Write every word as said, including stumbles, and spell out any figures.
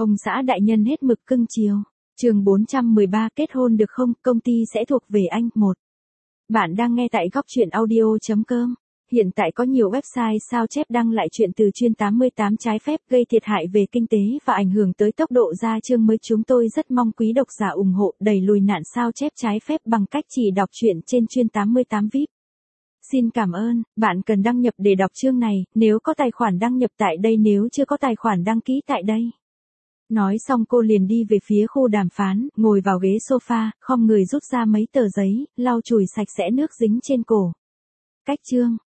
Ông xã đại nhân hết mực cưng chiều. Chương bốn trăm mười ba kết hôn được không, công ty sẽ thuộc về anh. một. Bạn đang nghe tại góc truyện audio chấm com. Hiện tại có nhiều website sao chép đăng lại chuyện từ chuyên tám mươi tám trái phép gây thiệt hại về kinh tế và ảnh hưởng tới tốc độ ra chương mới. Chúng tôi rất mong quý độc giả ủng hộ đẩy lùi nạn sao chép trái phép bằng cách chỉ đọc truyện trên chuyên tám mươi tám vi ai pi. Xin cảm ơn, bạn cần đăng nhập để đọc chương này, nếu có tài khoản đăng nhập tại đây, nếu chưa có tài khoản đăng ký tại đây. Nói xong cô liền đi về phía khu đàm phán, ngồi vào ghế sofa, khom người rút ra mấy tờ giấy, lau chùi sạch sẽ nước dính trên cổ. Cách chương,